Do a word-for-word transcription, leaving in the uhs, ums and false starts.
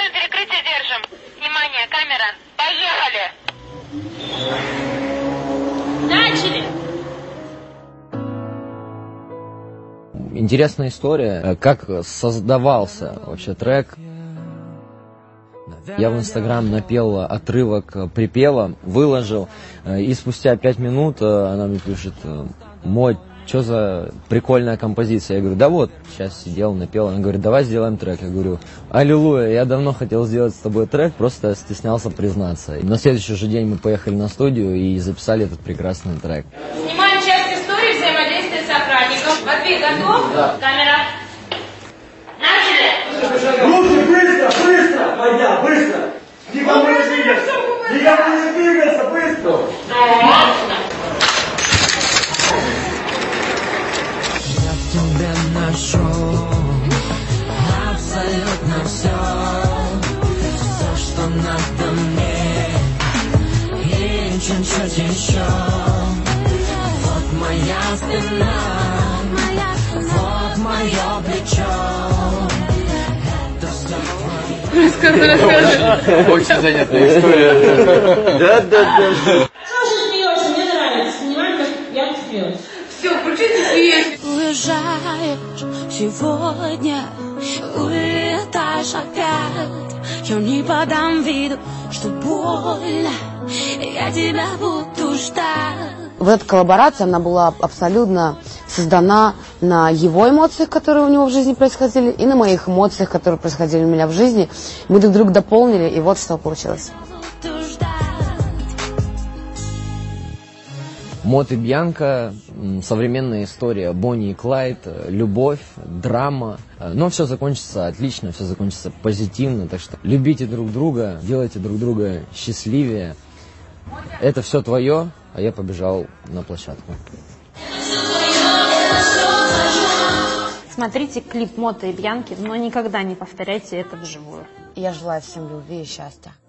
Полное перекрытие держим. Внимание, камера. Поехали. Начали. Интересная история, как создавался вообще трек. Я в Инстаграм напел отрывок припева, выложил, и спустя пять минут она мне пишет: «Мой, что за прикольная композиция?» Я говорю: «Да вот, сейчас сидел, напел». Она говорит: «Давай сделаем трек». Я говорю: «Аллилуйя, я давно хотел сделать с тобой трек, просто стеснялся признаться». И на следующий же день мы поехали на студию и записали этот прекрасный трек. Снимаем часть истории взаимодействия с охранником. Матвей, готов? Да. Камера. Начали! Руки, быстро, быстро! Пойдя, быстро! Никому не двигаться! Никому не двигаться, быстро! Я в тебе нашел абсолютно все, все, что надо мне, и чуть-чуть еще. Вот моя спина, вот мое плечо. Расскажи, расскажи. Очень занятная история. Да, да, да. Что же смеешься? Мне нравится. Снимаем, как я смеюсь. Все, включите свет. Уезжаешь сегодня, улетаешь опять. Я не подам виду, что больно, я тебя буду ждать. Вот эта коллаборация, она была абсолютно создана на его эмоциях, которые у него в жизни происходили, и на моих эмоциях, которые происходили у меня в жизни. Мы друг друга дополнили, и вот что получилось. Мот и Бьянка, современная история Бонни и Клайд, любовь, драма. Но все закончится отлично, все закончится позитивно. Так что любите друг друга, делайте друг друга счастливее. Это все твое, а я побежал на площадку. Смотрите клип Мота и Бьянки, но никогда не повторяйте это вживую. Я желаю всем любви и счастья.